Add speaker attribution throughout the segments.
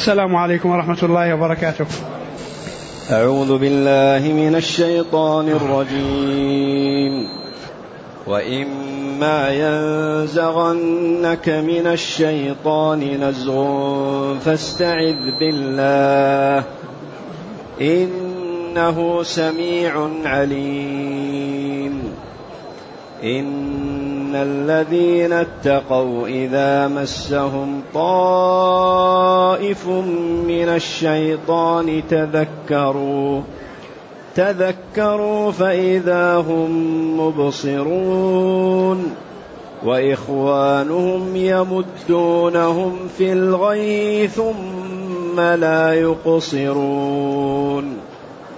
Speaker 1: السلام عليكم ورحمة الله وبركاته.
Speaker 2: أعوذ بالله من الشيطان الرجيم. وإما ينزغنك من الشيطان نزغ فاستعذ بالله إنه سميع عليم. إن الذين اتقوا إذا مسهم طائف من الشيطان تذكروا فإذا هم مبصرون وإخوانهم يمدونهم في الغي ثم لا يقصرون.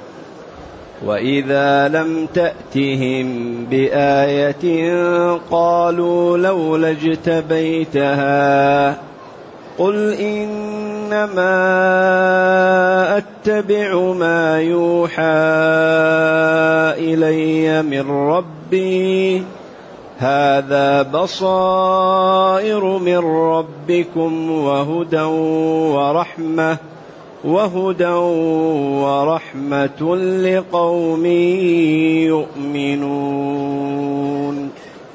Speaker 2: وإذا لم تأتهم بآية قالوا لولا اجتبيتها قل إنما أتبع ما يوحى إلي من ربي هذا بصائر من ربكم وهدى ورحمة لقوم يؤمنون.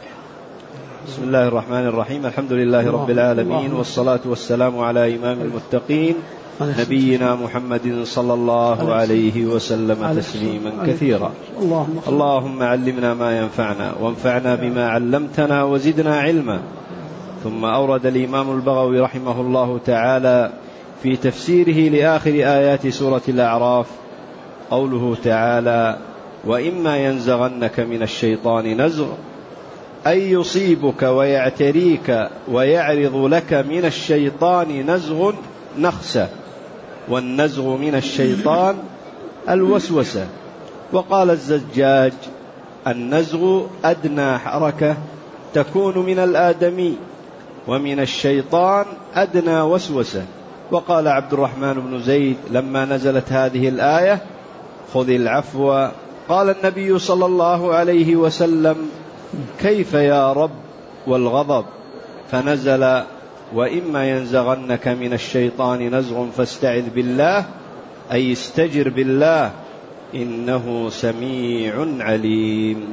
Speaker 2: بسم الله الرحمن الرحيم. الحمد لله رب العالمين، والصلاة والسلام على إمام المتقين نبينا محمد صلى الله عليه وسلم تسليما كثيرا. اللهم علمنا ما ينفعنا وانفعنا بما علمتنا وزدنا علما. ثم أورد الإمام البغوي رحمه الله تعالى في تفسيره لآخر آيات سورة الأعراف قوله تعالى: وإما ينزغنك من الشيطان نزغ، أي يصيبك ويعتريك ويعرض لك من الشيطان نزغ نخسة، والنزغ من الشيطان الوسوسة. وقال الزجاج: النزغ أدنى حركة تكون من الآدمي، ومن الشيطان أدنى وسوسة. وقال عبد الرحمن بن زيد لما نزلت هذه الآية: خذ العفو، قال النبي صلى الله عليه وسلم: كيف يا رب والغضب؟ فنزل: وإما ينزغنك من الشيطان نزغ فاستعذ بالله، أي استجر بالله إنه سميع عليم.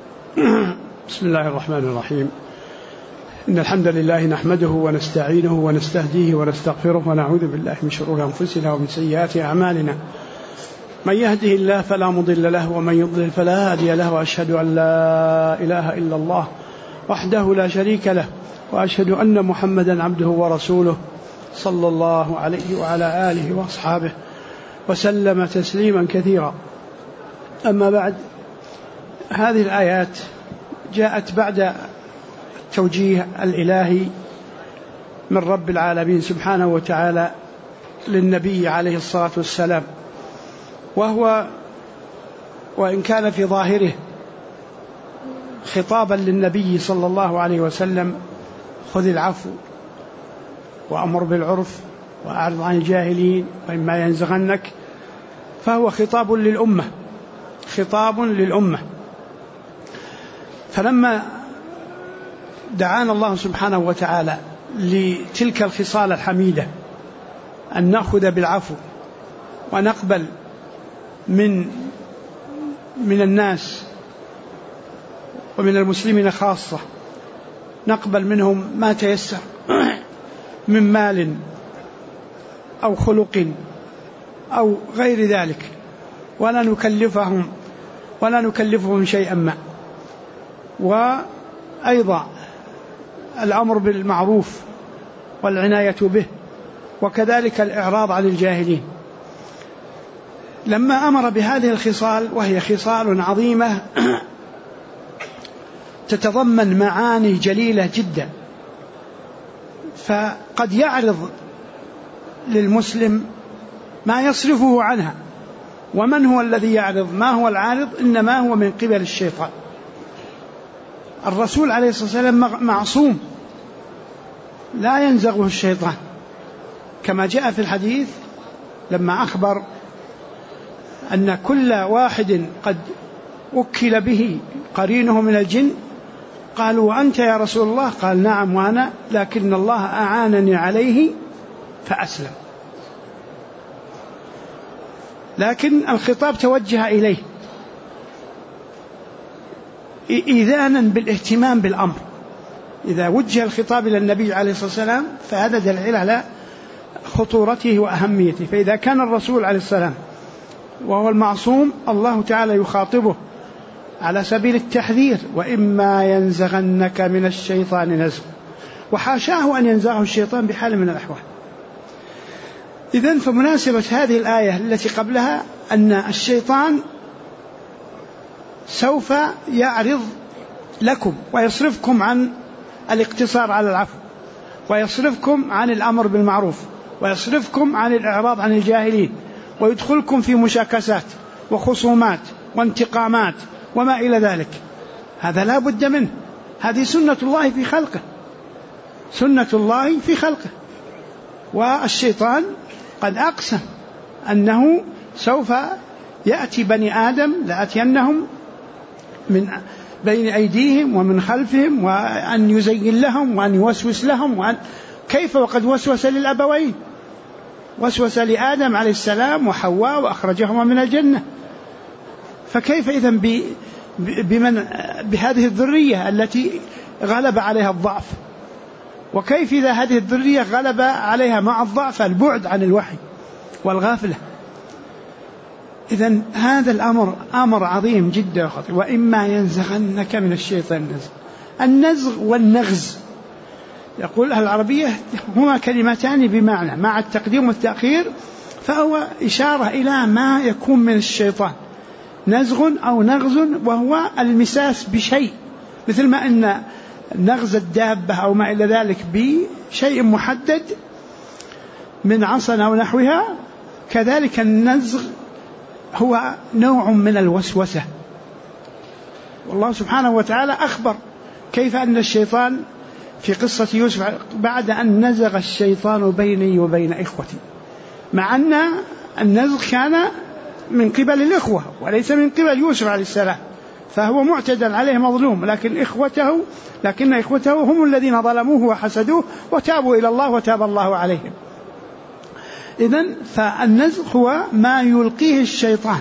Speaker 1: بسم الله الرحمن الرحيم. إن الحمد لله نحمده ونستعينه ونستهديه ونستغفره ونعوذ بالله من شرور أنفسنا ومن سيئات أعمالنا. من يهده الله فلا مضل له ومن يضلل فلا هادي له، وأشهد أن لا إله إلا الله وحده لا شريك له، وأشهد أن محمدا عبده ورسوله صلى الله عليه وعلى آله وأصحابه وسلم تسليما كثيرا. أما بعد، هذه الآيات جاءت بعد التوجيه الإلهي من رب العالمين سبحانه وتعالى للنبي عليه الصلاة والسلام، وهو وإن كان في ظاهره خطابا للنبي صلى الله عليه وسلم: خذ العفو وأمر بالعرف وأعرض عن الجاهلين وإما ينزغنك، فهو خطاب للأمة. فلما دعانا الله سبحانه وتعالى لتلك الخصال الحميدة، أن نأخذ بالعفو ونقبل من الناس ومن المسلمين خاصة، نقبل منهم ما تيسر من مال أو خلق أو غير ذلك، ولا نكلفهم شيئا ما. وأيضا الأمر بالمعروف والعناية به، وكذلك الإعراض عن الجاهلين. لما أمر بهذه الخصال، وهي خصال عظيمة تتضمن معاني جليلة جدا، فقد يعرض للمسلم ما يصرفه عنها. ومن هو الذي يعرض؟ ما هو العارض؟ إنما هو من قبل الشيطان. الرسول عليه الصلاة والسلام معصوم لا ينزغه الشيطان، كما جاء في الحديث لما أخبر أن كل واحد قد وكل به قرينه من الجن، قالوا: وأنت يا رسول الله؟ قال: نعم وأنا، لكن الله أعانني عليه فأسلم. لكن الخطاب توجه إليه إذانا بالاهتمام بالأمر. إذا وجه الخطاب إلى النبي عليه الصلاة والسلام فهذا دليل على خطورته وأهميته. فإذا كان الرسول عليه السلام وهو المعصوم الله تعالى يخاطبه على سبيل التحذير: وإما ينزغنك من الشيطان نزغ، وحاشاه أن ينزغه الشيطان بحال من الأحوال. إذن فمناسبة هذه الآية التي قبلها أن الشيطان سوف يعرض لكم ويصرفكم عن الاقتصار على العفو، ويصرفكم عن الأمر بالمعروف، ويصرفكم عن الإعراض عن الجاهلين، ويدخلكم في مشاكسات وخصومات وانتقامات وما إلى ذلك. هذا لا بد منه، هذه سنة الله في خلقه، سنة الله في خلقه. والشيطان قد أقسم أنه سوف يأتي بني آدم لأتينهم من بين أيديهم ومن خلفهم، وأن يزين لهم وأن يوسوس لهم، كيف وقد وسوس للأبوين، وسوس لآدم عليه السلام وحواء وأخرجهما من الجنة. فكيف إذن بهذه الذرية التي غلب عليها الضعف؟ وكيف إذا هذه الذرية غلب عليها مع الضعف البعد عن الوحي والغافلة؟ إذن هذا الأمر أمر عظيم جدا وخطير. وإما ينزغنك من الشيطان نزغ. النزغ والنغز يقول أهل العربية هما كلمتان بمعنى، مع التقديم والتأخير فهو إشارة إلى ما يكون من الشيطان، نزغ أو نغز، وهو المساس بشيء، مثل ما أن نغز الدابة أو ما إلى ذلك بشيء محدد من عصا أو نحوها، كذلك النزغ هو نوع من الوسوسة. والله سبحانه وتعالى أخبر كيف أن الشيطان في قصة يوسف بعد أن نزغ الشيطان بيني وبين إخوتي، مع أن النزغ كان من قبل الإخوة وليس من قبل يوسف عليه السلام، فهو معتدى عليه مظلوم، لكن إخوته هم الذين ظلموه وحسدوه وتابوا إلى الله وتاب الله عليهم. إذن فالنزغ هو ما يلقيه الشيطان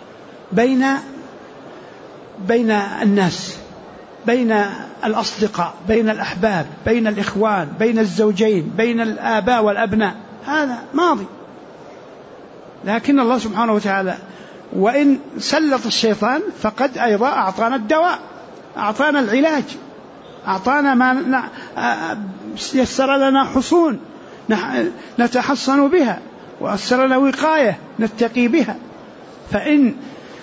Speaker 1: بين الناس، بين الأصدقاء، بين الأحباب، بين الإخوان، بين الزوجين، بين الآباء والأبناء. هذا ماضي، لكن الله سبحانه وتعالى وإن سلط الشيطان فقد أيضا أعطانا الدواء، أعطانا العلاج، أعطانا ما يسر لنا حصون نتحصن بها، وأسر لنا وقاية نتقي بها. فإن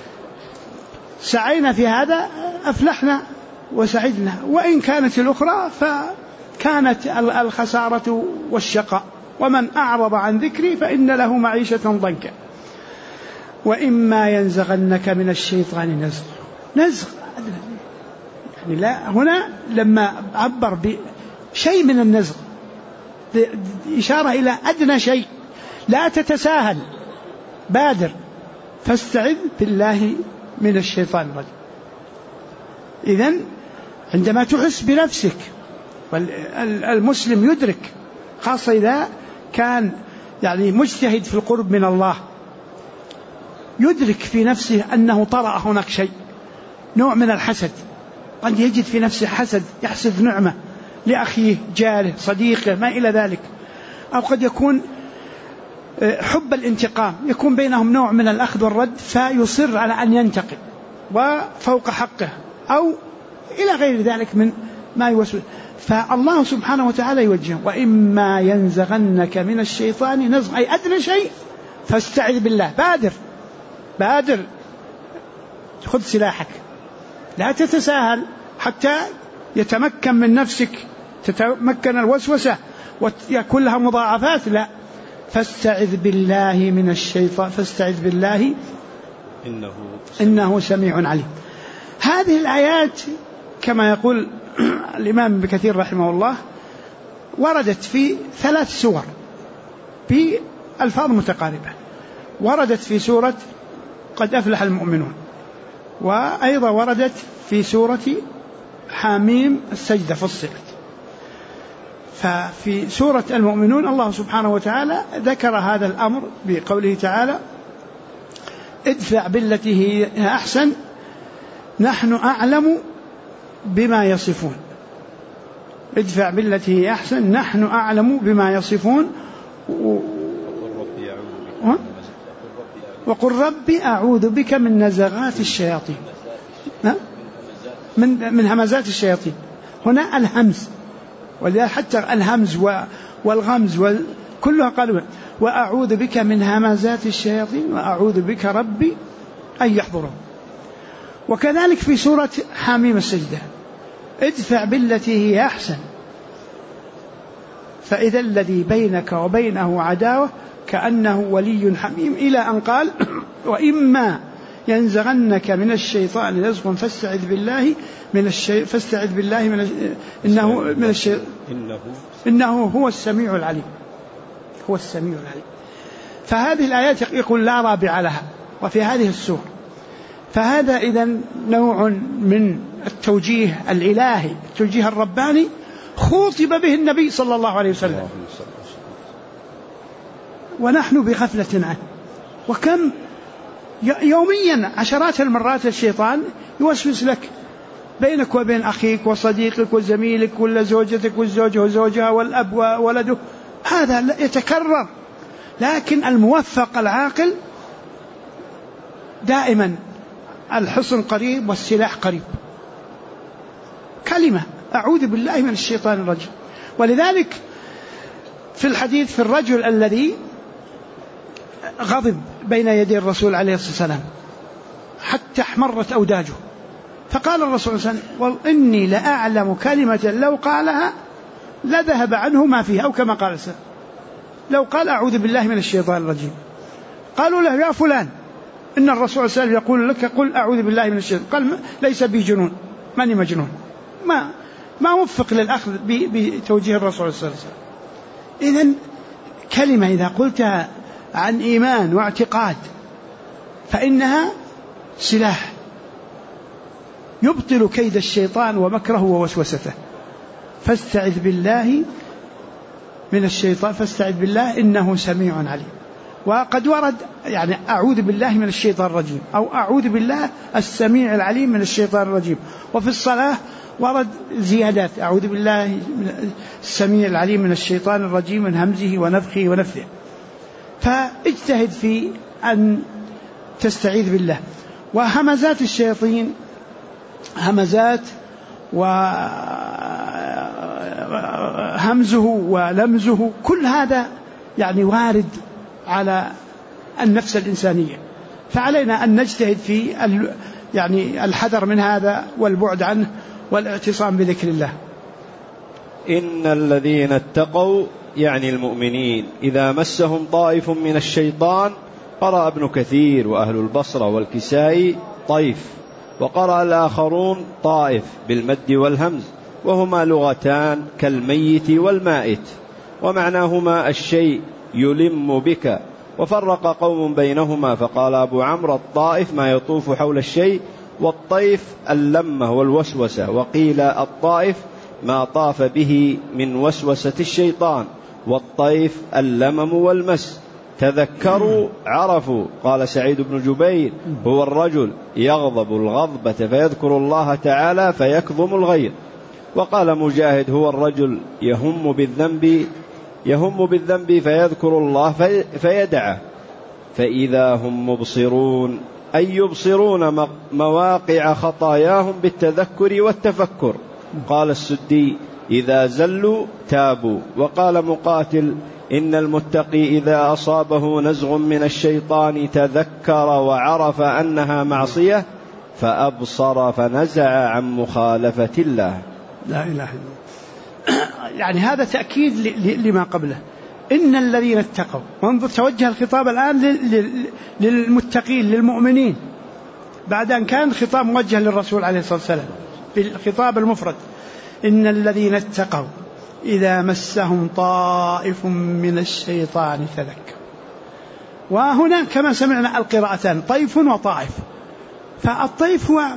Speaker 1: سعينا في هذا أفلحنا وسعدنا، وإن كانت الأخرى فكانت الخسارة والشقاء. ومن أعرض عن ذكري فإن له معيشة ضنكا. وإما ينزغنك من الشيطان نزغ يعني لا، هنا لما عبر بشيء من النزغ إشارة إلى أدنى شيء، لا تتساهل، بادر، فاستعذ بالله من الشيطان الرجيم. إذن عندما تحس بنفسك، والمسلم يدرك خاصة إذا كان يعني مجتهد في القرب من الله، يدرك في نفسه أنه طرأ هناك شيء، نوع من الحسد، قد يجد في نفسه حسد، يحسد نعمة لأخيه، جاره، صديقه، ما إلى ذلك. أو قد يكون حب الانتقام، يكون بينهم نوع من الأخذ والرد، فيصر على أن ينتقم وفوق حقه، أو إلى غير ذلك من ما يوسوس. فالله سبحانه وتعالى يوجه: وإما ينزغنك من الشيطان نزغ، أي أدنى شيء فاستعذ بالله، بادر، خذ سلاحك، لا تتساهل حتى يتمكن من نفسك، تتمكن الوسوسة ويكون لها مضاعفات، لا، فاستعذ بالله من الشيطان، فاستعذ بالله إنه سميع عليم. هذه الآيات كما يقول الإمام ابن كثير رحمه الله وردت في 3 سور بألفاظ متقاربة. وردت في سورة قد أفلح المؤمنون، وأيضا وردت في سورة حاميم السجدة فصلت. ففي سورة المؤمنون الله سبحانه وتعالى ذكر هذا الأمر بقوله تعالى: ادفع بالتي هي أحسن نحن أعلم بما يصفون. ادفع بالتي هي أحسن نحن أعلم بما يصفون. وقل ربي أعوذ بك من نزغات الشياطين، من همزات الشياطين. هنا الهمز، ولذلك حتى الهمز والغمز كلها قالوا وأعوذ بك من همزات الشياطين وأعوذ بك ربي أن يحضرون. وكذلك في سورة حميم السجدة ادفع بالتي هي أحسن فإذا الذي بينك وبينه عداوة كأنه ولي حميم، إلى أن قال وإما ينزغنك من الشيطان نزغ فاستعذ بالله إنه هو السميع العليم. هو السميع العليم. فهذه الآيات يقول لا رابع لها وفي هذه السورة. فهذا إذن نوع من التوجيه الإلهي، التوجيه الرباني خوطب به النبي صلى الله عليه وسلم، ونحن بغفلة عنه. وكم يوميا عشرات المرات الشيطان يوسوس لك بينك وبين أخيك وصديقك وزميلك ولا زوجتك والزوج وزوجها والأب وولده، هذا يتكرر. لكن الموفق العاقل دائما الحصن قريب والسلاح قريب. كلمة أعوذ بالله من الشيطان الرجيم. ولذلك في الحديث في الرجل الذي غضب بين يدي الرسول عليه الصلاة والسلام حتى احمرت أوداجه، فقال الرسول صلى الله عليه وسلم إني لأعلم كلمة لو قالها لذهب عنه ما فيها، أو كما قال السلام لو قال أعوذ بالله من الشيطان الرجيم. قالوا له يا فلان إن الرسول صلى الله عليه وسلم يقول لك قل أعوذ بالله من الشيطان. قال ليس بي جنون، ماني مجنون. ما وفق للأخذ بتوجيه الرسول صلى الله عليه وسلم. إذن كلمة إذا قلتها عن إيمان واعتقاد فإنها سلاح يبطل كيد الشيطان ومكره ووسوسته. فاستعذ بالله من الشيطان، فاستعذ بالله إنه سميع عليم. وقد ورد يعني أعوذ بالله من الشيطان الرجيم أو أعوذ بالله السميع العليم من الشيطان الرجيم. وفي الصلاة ورد زيادات أعوذ بالله السميع العليم من الشيطان الرجيم من همزه ونفخه ونفثه. فاجتهد في أن تستعيذ بالله. وهمزات الشياطين همزات وهمزه ولمزه كل هذا يعني وارد على النفس الإنسانية، فعلينا أن نجتهد في يعني الحذر من هذا والبعد عنه والاعتصام بذكر الله.
Speaker 2: إن الذين اتقوا يعني المؤمنين إذا مسهم طائف من الشيطان، قرأ ابن كثير وأهل البصرة والكسائي طيف، وقرأ الآخرون طائف بالمد والهمز، وهما لغتان كالميت والمائت، ومعناهما الشيء يلم بك. وفرق قوم بينهما فقال أبو عمرو الطائف ما يطوف حول الشيء، والطيف اللمة والوسوسة. وقيل الطائف ما طاف به من وسوسة الشيطان، والطيف اللمم والمس. تذكروا عرفوا. قال سعيد بن جبير هو الرجل يغضب الغضبة فيذكر الله تعالى فيكظم الغيظ. وقال مجاهد هو الرجل يهم بالذنب فيذكر الله فيدعه، فإذا هم مبصرون أي يبصرون مواقع خطاياهم بالتذكر والتفكر. قال السدي إذا زلوا تابوا. وقال مقاتل إن المتقي إذا أصابه نزغ من الشيطان تذكر وعرف أنها معصية فأبصر فنزع عن مخالفة الله.
Speaker 1: لا إله إلا الله. يعني هذا تأكيد لما قبله. إن الذين اتقوا، وانظر توجه الخطاب الآن للمتقين للمؤمنين بعد أن كان الخطاب موجه للرسول عليه الصلاة والسلام بالخطاب المفرد. إن الذين اتقوا إذا مسهم طائف من الشيطان تذكر. وهنا كما سمعنا القراءتان طيف وطائف. فالطيف هو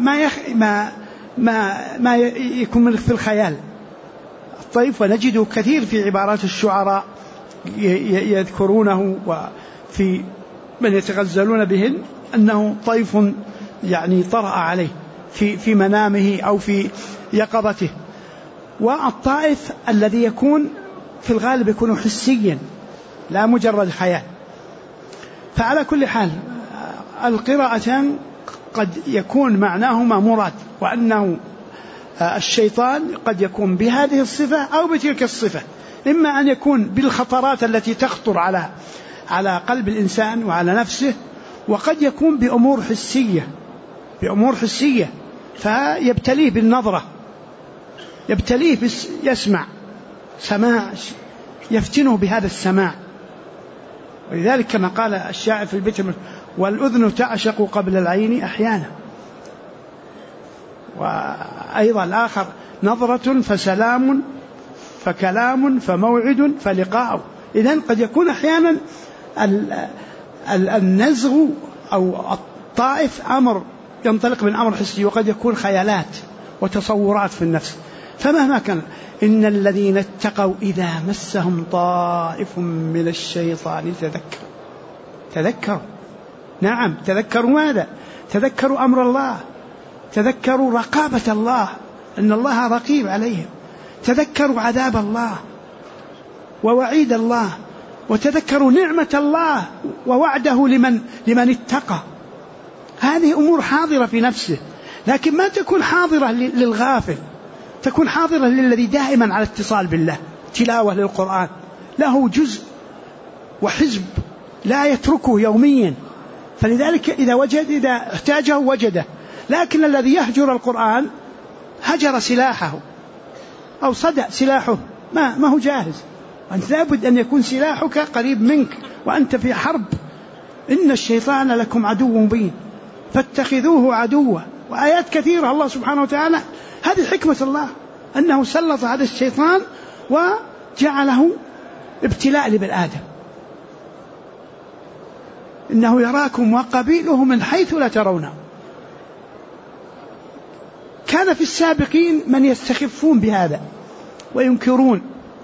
Speaker 1: ما يكون في الخيال الطيف، ونجده كثير في عبارات الشعراء يذكرونه، وفي من يتغزلون بهن أنه طيف يعني طرأ عليه في منامه أو في يقظته. والطائف الذي يكون في الغالب يكون حسيا لا مجرد خيال. فعلى كل حال القراءتان قد يكون معناهما مراد، وأنه الشيطان قد يكون بهذه الصفة أو بتلك الصفة، إما أن يكون بالخطرات التي تخطر على قلب الإنسان وعلى نفسه، وقد يكون بأمور حسية فيبتليه بالنظرة، يبتليه يسمع سماع يفتنه بهذا السماع. ولذلك كما قال الشاعر في البيت: والأذن تعشق قبل العين أحيانا. وأيضا الآخر: نظرة فسلام فكلام فموعد فلقاء. إذن قد يكون أحيانا النزغ أو الطائف أمر ينطلق من أمر حسي، وقد يكون خيالات وتصورات في النفس. فمهما كان، إن الذين اتقوا إذا مسهم طائف من الشيطان تذكروا. نعم، تذكروا ماذا؟ تذكروا أمر الله، تذكروا رقابة الله، أن الله رقيب عليهم، تذكروا عذاب الله ووعيد الله، وتذكروا نعمة الله ووعده لمن اتقى. هذه أمور حاضرة في نفسه، لكن ما تكون حاضرة للغافل، تكون حاضرة للذي دائما على اتصال بالله، تلاوة للقرآن، له جزء وحزب لا يتركه يوميا، فلذلك إذا احتاجه وجده. لكن الذي يهجر القرآن هجر سلاحه أو صدأ سلاحه، ما هو جاهز. أنت لابد أن يكون سلاحك قريب منك وأنت في حرب. إن الشيطان لكم عدو مبين فاتخذوه عدوا. وآيات كثيرة الله سبحانه وتعالى، هذه حكمة الله أنه سلط هذا الشيطان وجعله ابتلاء لبني آدم. إنه يراكم وقبيله من حيث لا ترونه. كان في السابقين من يستخفون بهذا وينكرون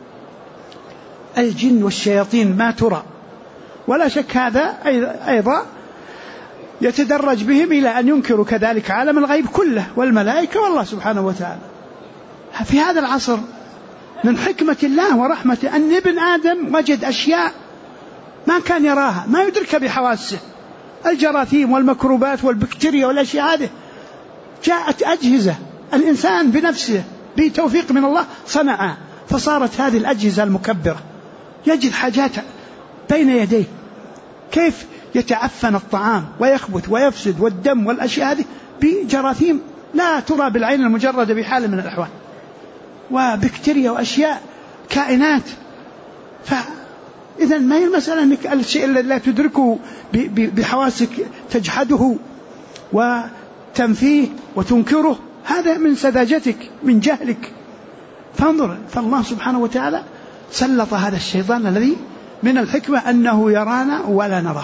Speaker 1: الجن والشياطين ما ترى، ولا شك هذا أيضا يتدرج بهم إلى أن ينكروا كذلك عالم الغيب كله والملائكة والله سبحانه وتعالى. في هذا العصر من حكمة الله ورحمته أن ابن آدم وجد أشياء ما كان يراها، ما يدركها بحواسه، الجراثيم والميكروبات والبكتيريا والأشياء هذه. جاءت أجهزة الإنسان بنفسه بتوفيق من الله صنعها، فصارت هذه الأجهزة المكبرة يجد حاجات بين يديه، كيف يتعفن الطعام ويخبث ويفسد، والدم والأشياء هذه بجراثيم لا ترى بالعين المجردة بحال من الأحوال، وبكتيريا وأشياء كائنات. فإذا ما هي المسألة أنك الشيء الذي لا تدركه بحواسك تجحده وتنفيه وتنكره، هذا من سذاجتك من جهلك. فانظر، فالله سبحانه وتعالى سلط هذا الشيطان الذي من الحكمة أنه يرانا ولا نراه.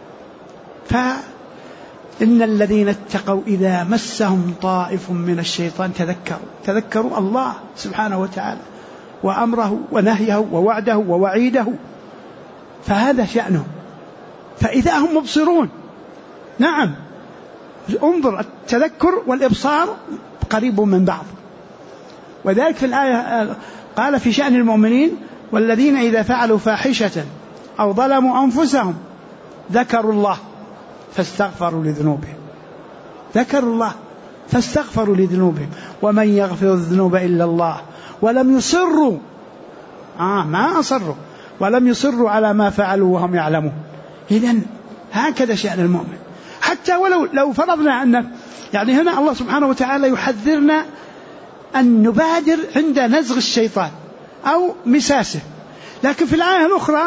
Speaker 1: فإن الذين اتقوا إذا مسهم طائف من الشيطان تذكروا الله سبحانه وتعالى وأمره ونهيه ووعده ووعيده، فهذا شأنه. فإذا هم مبصرون، نعم، انظر، التذكر والإبصار قريب من بعض. وذلك في الآية قال في شأن المؤمنين: والذين إذا فعلوا فاحشة أو ظلموا أنفسهم ذكروا الله فاستغفروا لذنوبهم. ذكروا الله فاستغفروا لذنوبهم ومن يغفر الذنوب إلا الله ولم يصروا ما أصروا ولم يصروا على ما فعلوا وهم يعلمون. إذن هكذا شأن المؤمن. حتى ولو فرضنا أن يعني هنا الله سبحانه وتعالى يحذرنا أن نبادر عند نزغ الشيطان أو مساسه، لكن في الآية الأخرى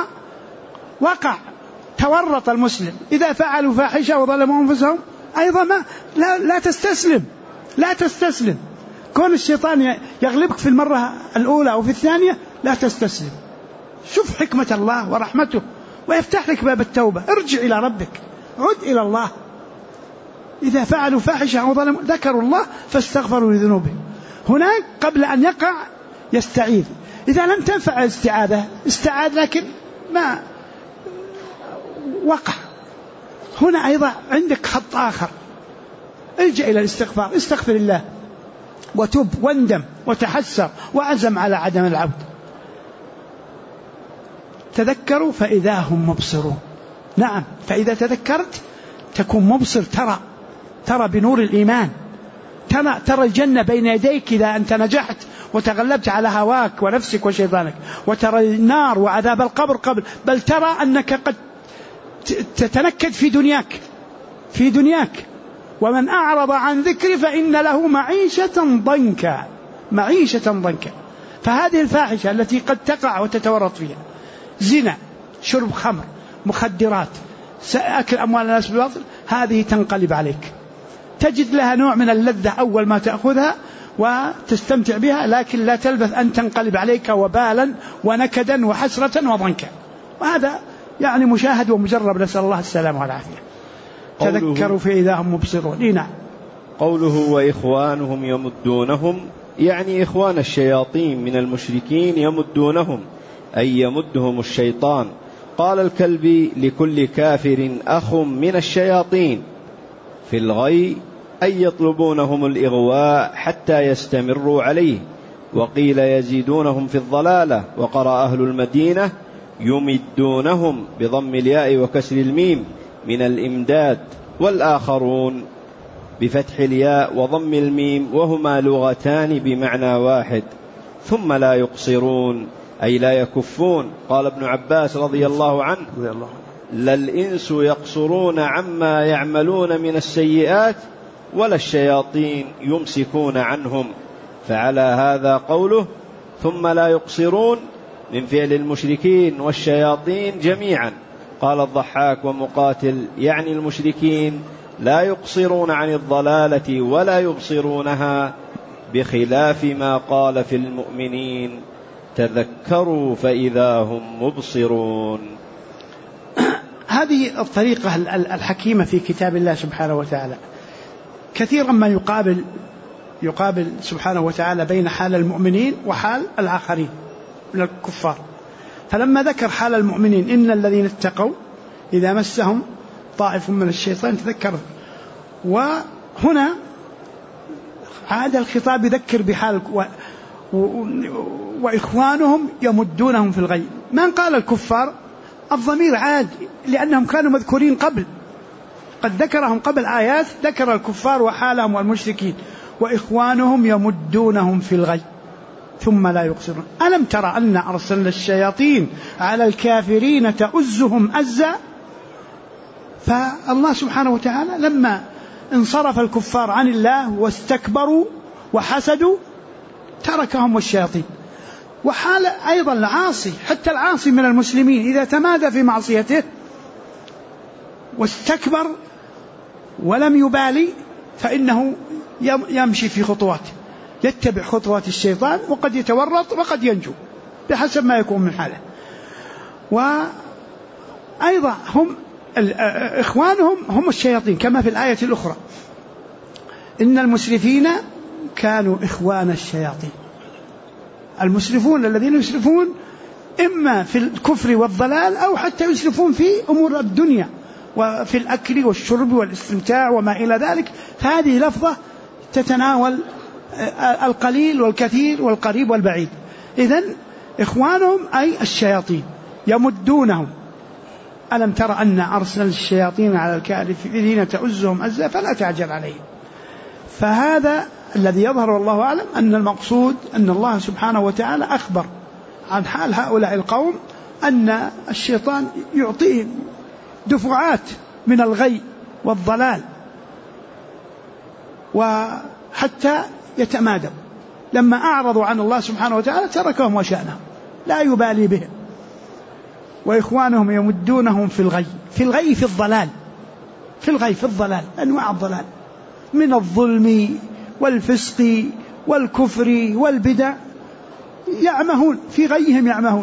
Speaker 1: تورط المسلم إذا فعلوا فاحشة وظلموا أنفسهم أيضا لا تستسلم. كون الشيطان يغلبك في المرة الأولى أو في الثانية لا تستسلم. شوف حكمة الله ورحمته، ويفتح لك باب التوبة. ارجع إلى ربك، عد إلى الله. إذا فعلوا فاحشة أو ظلموا ذكروا الله فاستغفروا لذنوبهم. هناك قبل أن يقع يستعيذ. إذا لم تنفع الاستعاذة استعاذ لكن ما وقع. هنا أيضا عندك خط آخر، الجأ إلى الاستغفار، استغفر الله وتب واندم وتحسر وعزم على عدم العود. تذكروا فإذا هم مبصرون. نعم، فإذا تذكرت تكون مبصر، ترى بنور الإيمان، ترى الجنة بين يديك إذا أنت نجحت وتغلبت على هواك ونفسك وشيطانك، وترى النار وعذاب القبر قبل، بل ترى أنك قد تتنكد في دنياك. ومن أعرض عن ذكري فإن له معيشة ضنكا. فهذه الفاحشة التي قد تقع وتتورط فيها، زنا، شرب خمر، مخدرات، أكل أموال الناس بالباطل، هذه تنقلب عليك، تجد لها نوع من اللذة أول ما تأخذها وتستمتع بها، لكن لا تلبث أن تنقلب عليك وبالا ونكدا وحسرة وضنكا. وهذا يعني مشاهد ومجرب، نسأل الله السلامة والعافية. تذكروا فإذا هم مبصرون. نعم.
Speaker 2: قوله وإخوانهم يمدونهم، يعني إخوان الشياطين من المشركين يمدونهم، أي يمدهم الشيطان. قال الكلبي لكل كافر أخ من الشياطين في الغي، أي يطلبونهم الإغواء حتى يستمروا عليه. وقيل يزيدونهم في الضلالة. وقرأ أهل المدينة يمدونهم بضم الياء وكسر الميم من الإمداد، والآخرون بفتح الياء وضم الميم، وهما لغتان بمعنى واحد. ثم لا يقصرون، أي لا يكفون. قال ابن عباس رضي الله عنه لا الإنس يقصرون عما يعملون من السيئات ولا الشياطين يمسكون عنهم. فعلى هذا قوله ثم لا يقصرون من فعل المشركين والشياطين جميعا. قال الضحاك ومقاتل يعني المشركين لا يقصرون عن الضلالة ولا يبصرونها، بخلاف ما قال في المؤمنين تذكروا فإذا هم مبصرون.
Speaker 1: هذه الطريقة الحكيمة في كتاب الله سبحانه وتعالى. كثيرا ما يقابل سبحانه وتعالى بين حال المؤمنين وحال الآخرين من الكفار. فلما ذكر حال المؤمنين إن الذين اتقوا إذا مسهم طائف من الشيطان تذكروا، وهنا عاد الخطاب يذكر بحال وإخوانهم يمدونهم في الغي. من قال الكفار؟ الضمير عاد لأنهم كانوا مذكورين قبل، قد ذكرهم قبل آيات، ذكر الكفار وحالهم والمشركين، وإخوانهم يمدونهم في الغي ثم لا يقصرون. ألم ترى أن أرسلنا الشياطين على الكافرين تؤزهم أزا. فالله سبحانه وتعالى لما انصرف الكفار عن الله واستكبروا وحسدوا تركهم الشياطين. وحال أيضا العاصي، حتى العاصي من المسلمين إذا تمادى في معصيته واستكبر ولم يبالي فإنه يمشي في خطواته، يتبع خطوات الشيطان، وقد يتورط وقد ينجو بحسب ما يكون من حاله. وأيضا إخوانهم هم الشياطين كما في الآية الأخرى إن المسرفين كانوا إخوان الشياطين. المسرفون الذين يسرفون إما في الكفر والضلال أو حتى يسرفون في أمور الدنيا وفي الأكل والشرب والاستمتاع وما إلى ذلك. فهذه لفظة تتناول القليل والكثير والقريب والبعيد. إذن إخوانهم أي الشياطين يمدونهم. ألم تر أن أرسل الشياطين على الكافرين تؤزهم أزا فلا تعجل عليهم. فهذا الذي يظهر والله أعلم أن المقصود أن الله سبحانه وتعالى أخبر عن حال هؤلاء القوم أن الشيطان يعطيهم دفعات من الغي والضلال وحتى يتمادوا. لما أعرضوا عن الله سبحانه وتعالى تركهم وشأنهم، لا يبالي بهم. وإخوانهم يمدونهم في الغي، في الغي في الضلال، في الغي في الضلال، أنواع الضلال من الظلم والفسق والكفر والبدع، يعمهون في غيهم يعمهون.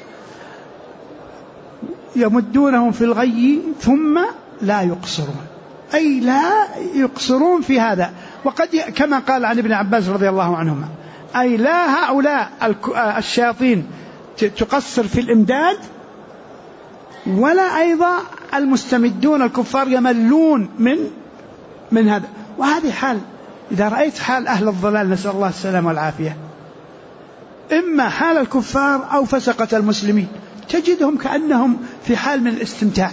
Speaker 1: يمدونهم في الغي ثم لا يقصرون، أي لا يقصرون في هذا. وقد كما قال عن ابن عباس رضي الله عنهما أي لا هؤلاء الشياطين تقصر في الإمداد ولا أيضا المستمدون الكفار يملون من هذا. وهذه حال، إذا رأيت حال أهل الضلال نسأل الله السلامة والعافية، إما حال الكفار أو فسقة المسلمين، تجدهم كأنهم في حال من الاستمتاع،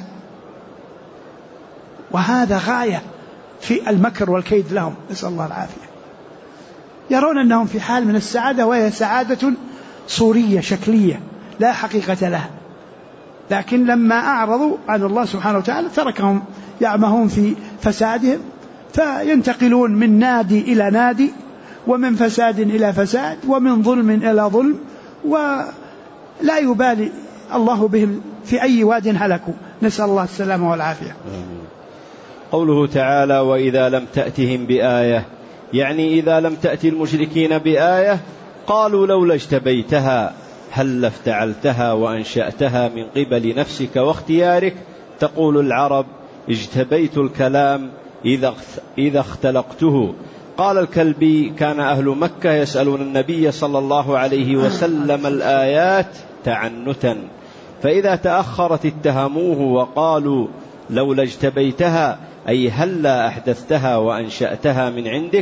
Speaker 1: وهذا غاية في المكر والكيد لهم نسأل الله العافية. يرون أنهم في حال من السعادة، وهي سعادة صورية شكلية لا حقيقة لها، لكن لما أعرضوا عن الله سبحانه وتعالى تركهم يعمهون في فسادهم، فينتقلون من نادي إلى نادي، ومن فساد إلى فساد، ومن ظلم إلى ظلم، ولا يبالي الله بهم في أي واد هلكوا، نسأل الله السلامة والعافية.
Speaker 2: قوله تعالى: وإذا لم تأتهم بآية، يعني إذا لم تأتي المشركين بآية قالوا لولا اجتبيتها، هل افتعلتها وأنشأتها من قبل نفسك واختيارك. تقول العرب: اجتبيت الكلام إذا اختلقته. قال الكلبي: كان أهل مكة يسألون النبي صلى الله عليه وسلم الآيات تعنتا، فإذا تأخرت اتهموه وقالوا: لولا اجتبيتها، أي هلا أحدثتها وأنشأتها من عندك.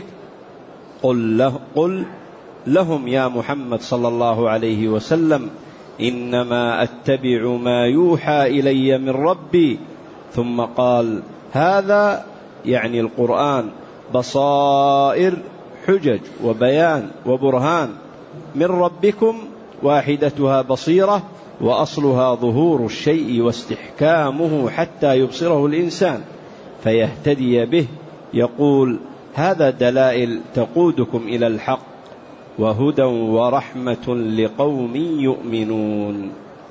Speaker 2: قل لهم يا محمد صلى الله عليه وسلم: إنما أتبع ما يوحى إلي من ربي. ثم قال: هذا يعني القرآن بصائر حجج وبيان وبرهان من ربكم، واحدتها بصيرة، وأصلها ظهور الشيء واستحكامه حتى يبصره الإنسان فيهتدي به. يقول: هذا دلائل تقودكم إلى الحق، وهدى ورحمة لقوم يؤمنون.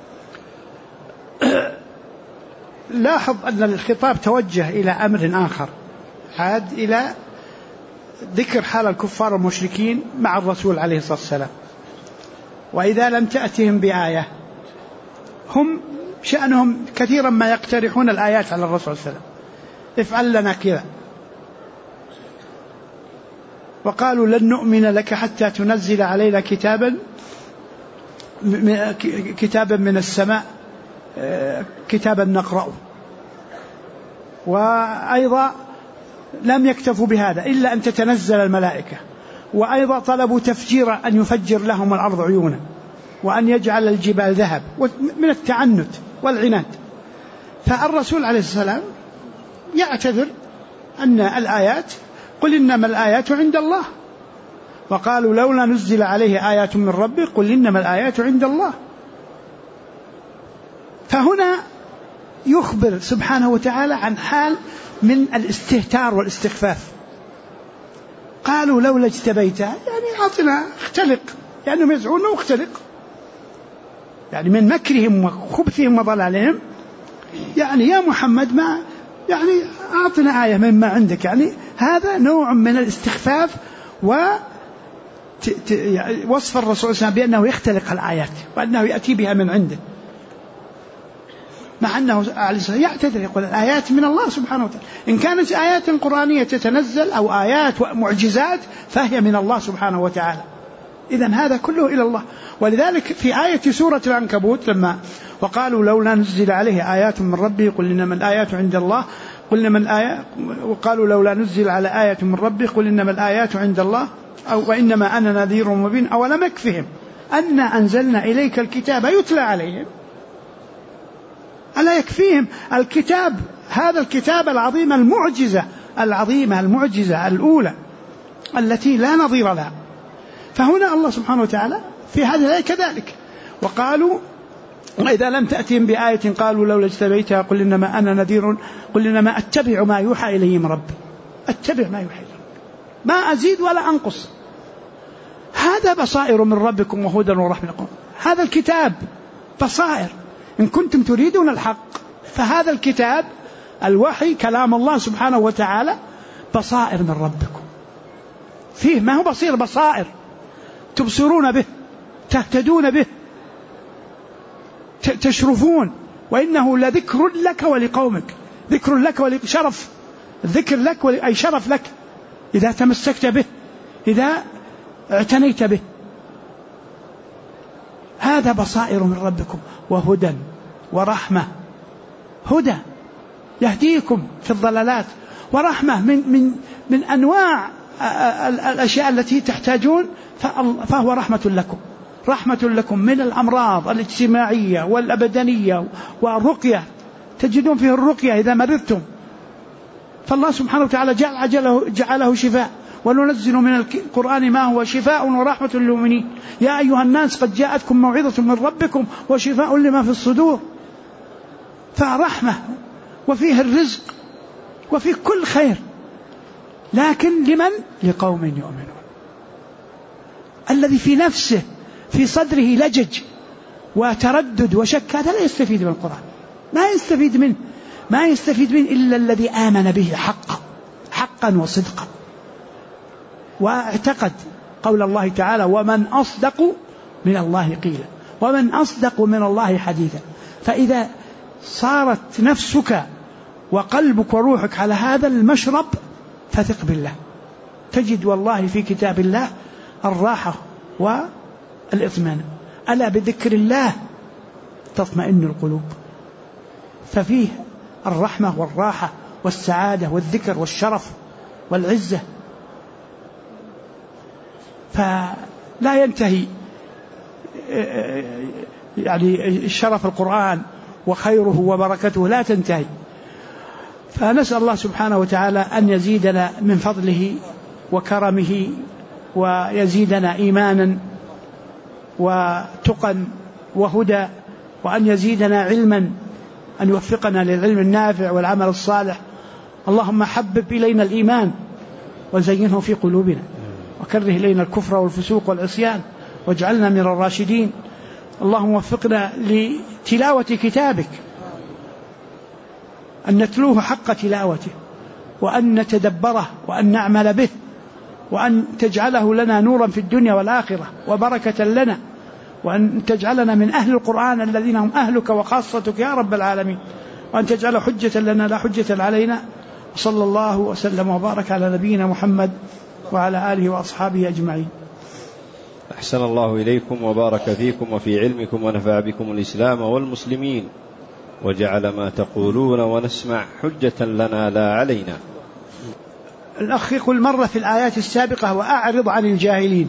Speaker 1: لاحظ أن الخطاب توجه إلى أمر آخر، عاد إلى ذكر حال الكفار والمشركين مع الرسول عليه الصلاة والسلام. وإذا لم تأتهم بآية، هم شأنهم كثيرا ما يقترحون الآيات على الرسول صلى الله عليه وسلم: افعل لنا كذا، وقالوا لن نؤمن لك حتى تنزل علينا كتابا من السماء، كتابا نقرأه. وأيضا لم يكتفوا بهذا إلا أن تتنزل الملائكة، وأيضا طلبوا تفجير، أن يفجر لهم الأرض عيونا، وأن يجعل الجبال ذهب، من التعنت والعناد. فالرسول عليه السلام يعتذر أن الآيات، قل إنما الآيات عند الله، وقالوا لولا نزل عليه آيات من ربه، قل إنما الآيات عند الله. فهنا يخبر سبحانه وتعالى عن حال من الاستهتار والاستخفاف. قالوا لولا اجتبيتها، يعني أعطنا اختلق، لأنهم يزعون اختلق، يعني من مكرهم وخبثهم وضلالهم، يعني يا محمد ما يعني أعطنا آية مما عندك. يعني هذا نوع من الاستخفاف ووصف الرسول صلى الله عليه وسلم بأنه يختلق الآيات وأنه يأتي بها من عنده، مع أنه عليه الصلاة يعتذر يقول الآيات من الله سبحانه وتعالى. إن كانت آيات قرآنية تتنزل أو آيات ومعجزات فهي من الله سبحانه وتعالى. إذن هذا كله إلى الله. ولذلك في آية سورة العنكبوت لما وقالوا لولا نزل عليه آيات من ربه، قل إنما الآيات عند الله، قل إنما الآيات، وقالوا لولا نزل على آية من ربه، قل إنما الآيات عند الله، أو وإنما أنا نذير مبين، أولم يكفهم أنا أنزلنا إليك الكتاب يتلى عليهم. ألا يكفيهم الكتاب، هذا الكتاب العظيم، المعجزة العظيمة، المعجزة الأولى التي لا نظير لها. فهنا الله سبحانه وتعالى في هذه الآية كذلك. وقالوا وإذا لم تأتهم بآية قالوا لولا اجتبيتها، قل إنما أنا نذير، قل إنما أتبع ما يوحى إلي من ربي، أتبع ما يوحى إلي، ما أزيد ولا أنقص. هذا بصائر من ربكم وهدى ورحمة لكم. هذا الكتاب بصائر، إن كنتم تريدون الحق فهذا الكتاب الوحي كلام الله سبحانه وتعالى بصائر من ربكم، فيه ما هو بصير، بصائر تبصرون به، تهتدون به، تشرفون. وإنه لذكر لك ولقومك، ذكر لك ولشرف، الذكر لك أي شرف لك إذا تمسكت به، إذا اعتنيت به. هذا بصائر من ربكم وهدى ورحمة. هدى يهديكم في الضلالات، ورحمة من أنواع الأشياء التي تحتاجون، فهو رحمة لكم من الأمراض الاجتماعية والأبدانية والرقية، تجدون فيه الرقية إذا مرضتم، فالله سبحانه وتعالى جعله شفاء. وننزل من القرآن ما هو شفاء ورحمة للمؤمنين، يا أيها الناس قد جاءتكم موعظة من ربكم وشفاء لما في الصدور، فرحمة وفيه الرزق وفيه كل خير، لكن لمن؟ لقوم يؤمنون. الذي في نفسه في صدره لجج وتردد وشك، هذا لا يستفيد من القرآن، ما يستفيد منه إلا الذي آمن به حقا وصدقا، واعتقد قول الله تعالى: ومن أصدق من الله قيلا، ومن أصدق من الله حديثا. فإذا صارت نفسك وقلبك وروحك على هذا المشرب فثق بالله، تجد والله في كتاب الله الراحة والإطمئنان. ألا بذكر الله تطمئن القلوب، ففيه الرحمة والراحة والسعادة والذكر والشرف والعزة. فلا ينتهي يعني شرف القرآن وخيره وبركته لا تنتهي. فنسأل الله سبحانه وتعالى أن يزيدنا من فضله وكرمه، ويزيدنا إيمانا وتقى وهدى، وأن يزيدنا علما، أن يوفقنا للعلم النافع والعمل الصالح. اللهم حبب إلينا الإيمان وزينه في قلوبنا، وكره إلينا الكفر والفسوق والعصيان، واجعلنا من الراشدين. اللهم وفقنا لتلاوة كتابك، أن نتلوه حق تلاوته، وأن نتدبره، وأن نعمل به، وأن تجعله لنا نورا في الدنيا والآخرة وبركة لنا، وأن تجعلنا من أهل القرآن الذين هم أهلك وخاصتك يا رب العالمين، وأن تجعله حجة لنا لا حجة علينا. صلى الله وسلم وبارك على نبينا محمد وعلى آله وأصحابه أجمعين.
Speaker 2: أحسن الله إليكم وبارك فيكم وفي علمكم، ونفع بكم الإسلام والمسلمين، وجعل ما تقولون ونسمع حجة لنا لا علينا.
Speaker 1: الأخ يقول: مرة في الآيات السابقة وأعرض عن الجاهلين.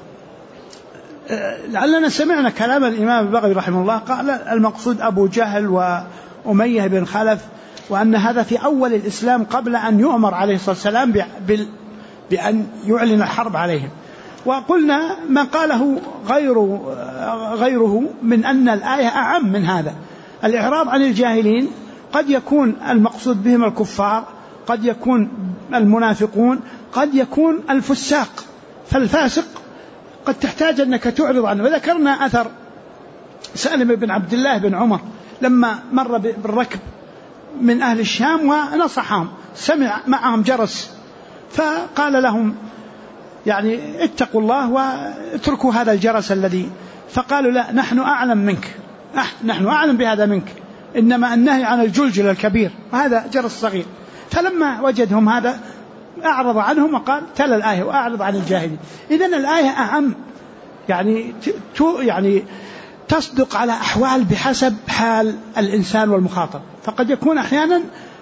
Speaker 1: لعلنا سمعنا كلام الإمام البغوي رحمه الله، قال المقصود أبو جهل وأمية بن خلف، وأن هذا في أول الإسلام قبل أن يؤمر عليه الصلاة والسلام بأن يعلن الحرب عليهم. وقلنا ما قاله غيره من أن الآية أعم من هذا. الإعراض عن الجاهلين قد يكون المقصود بهم الكفار، قد يكون المنافقون، قد يكون الفساق. فالفاسق قد تحتاج أنك تعرض عنه. وذكرنا أثر سالم بن عبد الله بن عمر لما مر بالركب من أهل الشام ونصحهم، سمع معهم جرس فقال لهم يعني اتقوا الله واتركوا هذا الجرس الذي، فقالوا لا، نحن أعلم منك، نحن أعلم بهذا منك، إنما النهي عن الجلجل الكبير وهذا جرس صغير. فلما وجدهم هذا أعرض عنهم وقال تلا الآية وأعرض عن الجاهلين. إذن الآية أعم، يعني تصدق على أحوال بحسب حال الإنسان والمخاطب. فقد يكون أحيانا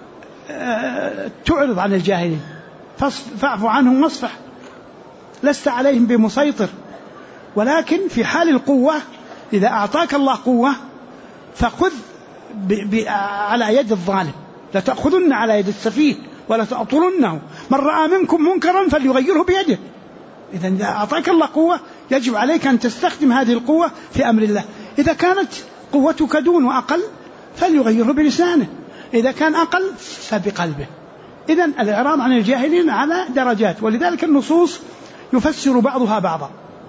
Speaker 1: تعرض عن الجاهلين، فاعف عنهم واصفح، لست عليهم بمسيطر. ولكن في حال القوة، إذا أعطاك الله قوة فخذ على يد الظالم، لا تأخذن على يد السفيه ولا تأطلنه. من رأى منكم منكرا فليغيره بيده. إذا أعطاك الله قوة يجب عليك أن تستخدم هذه القوة في أمر الله. إذا كانت قوتك دون وأقل فليغيره بلسانه، إذا كان أقل فبقلبه. إذن الإعراض عن الجاهلين على درجات، ولذلك النصوص يفسر بعضها بعضا.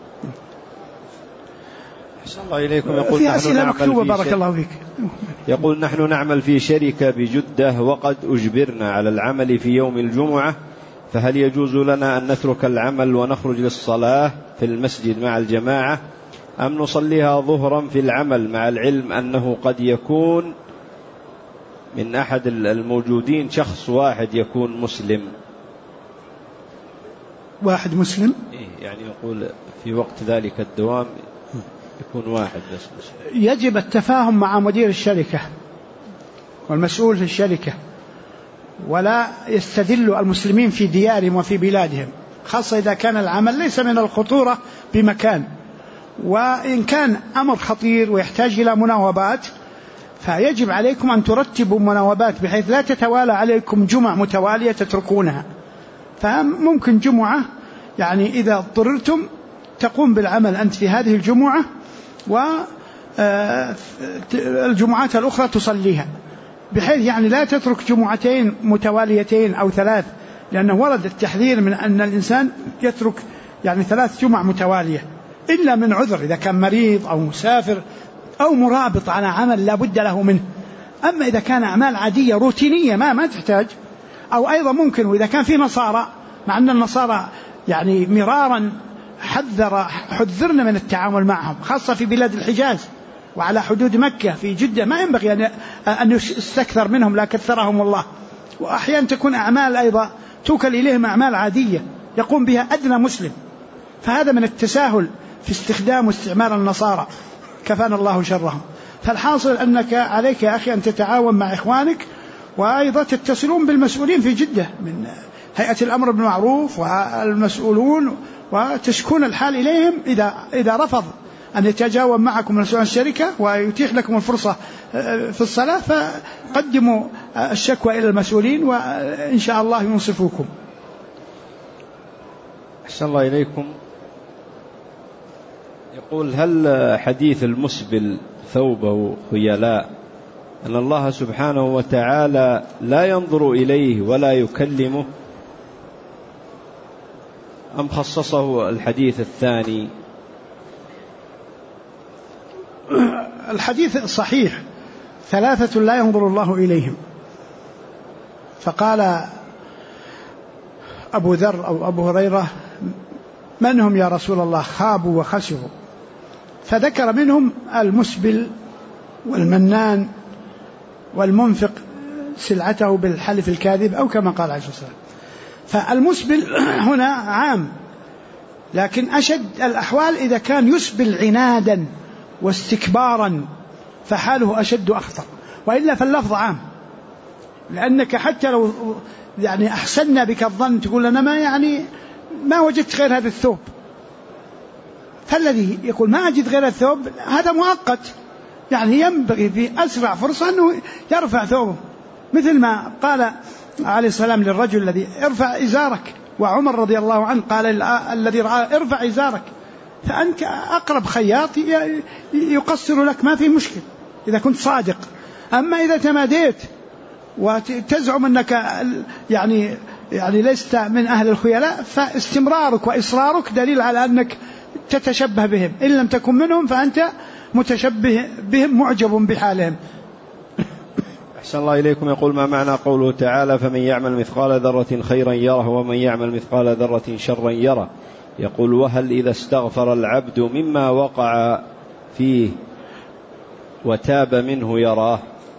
Speaker 2: أحسن الله إليكم. يقول
Speaker 1: في أسئلة مكتوبة بارك الله فيك.
Speaker 2: يقول: نحن نعمل في شركة بجدة، وقد أجبرنا على العمل في يوم الجمعة، فهل يجوز لنا أن نترك العمل ونخرج للصلاة في المسجد مع الجماعة، أم نصليها ظهرا في العمل، مع العلم أنه قد يكون من أحد الموجودين شخص واحد يكون مسلم؟
Speaker 1: واحد مسلم
Speaker 2: يعني يقول في وقت ذلك الدوام يكون واحد بس مسلم.
Speaker 1: يجب التفاهم مع مدير الشركة والمسؤول في الشركة، ولا يستذل المسلمين في ديارهم وفي بلادهم، خاصة إذا كان العمل ليس من الخطورة بمكان. وإن كان أمر خطير ويحتاج إلى مناوبات فيجب عليكم أن ترتبوا مناوبات بحيث لا تتوالى عليكم جمع متوالية تتركونها. فممكن جمعة يعني إذا اضطررتم تقوم بالعمل أنت في هذه الجمعة والجمعات الأخرى تصليها، بحيث يعني لا تترك جمعتين متواليتين أو ثلاث، لأنه ورد التحذير من أن الإنسان يترك يعني 3 جمع متوالية إلا من عذر، إذا كان مريض أو مسافر أو مرابط على عمل لا بد له منه. أما إذا كان أعمال عادية روتينية ما تحتاج، أو أيضا ممكن وإذا كان في نصارى، مع أن النصارى يعني مرارا حذرنا من التعامل معهم، خاصة في بلاد الحجاز وعلى حدود مكة في جدة، ما ينبغي أن يستكثر منهم لا كثرهم الله. وأحيانا تكون أعمال أيضا توكل إليهم أعمال عادية يقوم بها أدنى مسلم، فهذا من التساهل في استخدام واستعمال النصارى، كفانا الله شرهم. فالحاصل أنك عليك يا أخي أن تتعاون مع إخوانك، وأيضا تتصلون بالمسؤولين في جدة من هيئة الأمر بالمعروف والمسؤولون، وتشكون الحال إليهم إذا رفض أن يتجاوب معكم مسؤول الشركة ويتيح لكم الفرصة في الصلاة، فقدموا الشكوى إلى المسؤولين وإن شاء الله ينصفوكم.
Speaker 2: أحسن الله إليكم. يقول: هل حديث المسبل ثوبه خيلاء أن الله سبحانه وتعالى لا ينظر إليه ولا يكلمه، أم خصصه الحديث الثاني؟
Speaker 1: الحديث صحيح: 3 لا ينظر الله إليهم. فقال أبو ذر أو أبو هريرة: من هم يا رسول الله؟ خابوا وخسروا. فذكر منهم المسبل والمنان والمنفق سلعته بالحلف الكاذب، أو كما قال عليه الصلاة والسلام. فالمسبل هنا عام، لكن أشد الأحوال إذا كان يسبل عنادا واستكبارا فحاله أشد أخطر، وإلا فاللفظ عام، لأنك حتى لو يعني أحسننا بك الظن تقول لنا ما وجدت غير هذا الثوب، فالذي يقول ما أجد غير الثوب هذا مؤقت، يعني ينبغي في أسرع فرصة أنه يرفع ثوبه، مثل ما قال عليه السلام للرجل الذي: ارفع إزارك، وعمر رضي الله عنه قال الذي رأى: ارفع إزارك. فأنت أقرب خياط يقصر لك، ما في مشكل إذا كنت صادق. أما إذا تماديت وتزعم أنك يعني لست من أهل الخيلاء، فاستمرارك وإصرارك دليل على أنك تتشبه بهم، إن لم تكن منهم فأنت متشبه بهم معجب بحالهم.
Speaker 2: أحسن الله إليكم. يقول: ما معنى قوله تعالى: فمن يعمل مثقال ذرة خيرا يره ومن يعمل مثقال ذرة شرا يره؟ يقول: وهل إذا استغفر العبد مما وقع فيه وتاب منه يراه؟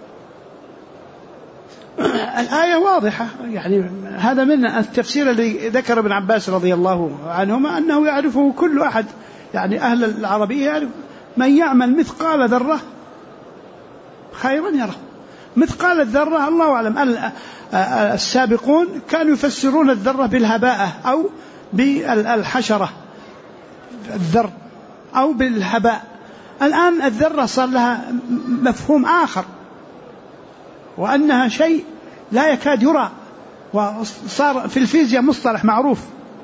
Speaker 1: الآية واضحة، يعني هذا من التفسير الذي ذكر ابن عباس رضي الله عنهما أنه يعرفه كل أحد، يعني أهل العربية يعرف: من يعمل مثقال ذرة خيرا يره. مثقال الذرة الله أعلم، السابقون كانوا يفسرون الذرة بالهباءة أو بالحشرة الذر أو بالهباء. الآن الذرة صار لها مفهوم آخر، وأنها شيء لا يكاد يرى، وصار في الفيزياء مصطلح معروف.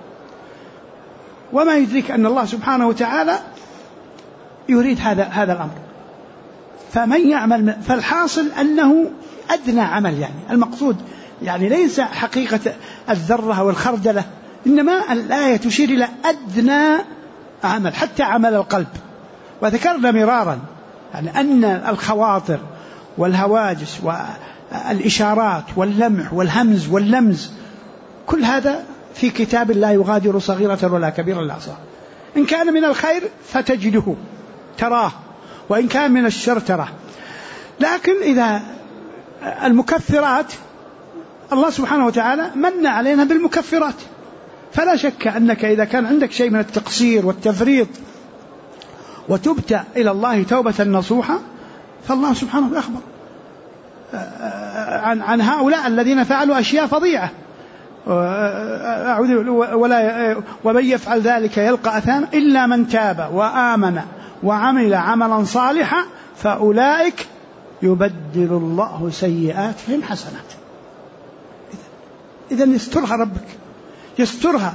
Speaker 1: وما يدرك أن الله سبحانه وتعالى يريد هذا الأمر. فمن يعمل، فالحاصل أنه أدنى عمل، يعني المقصود يعني ليس حقيقة الذرة أو الخردلة، إنما الآية تشير إلى أدنى عمل، حتى عمل القلب. وذكرنا مرارا يعني أن الخواطر والهواجس والإشارات واللمح والهمز واللمز كل هذا في كتاب لا يغادر صغيرة ولا كبيرة إلا أحصاها. إن كان من الخير فتجده تراه، وإن كان من الشر تراه. لكن إذا المكفرات الله سبحانه وتعالى من علينا بالمكفرات، فلا شك أنك إذا كان عندك شيء من التقصير والتفريط وتبت إلى الله توبة نصوحة، فالله سبحانه أخبر: عن هؤلاء الذين فعلوا أشياء فظيعة. ومن يفعل ذلك يلقى أثاما إلا من تاب وآمن وعمل عملا صالحا فأولئك يبدل الله سيئاتهم حسنات. إذن يسترها ربك، يسترها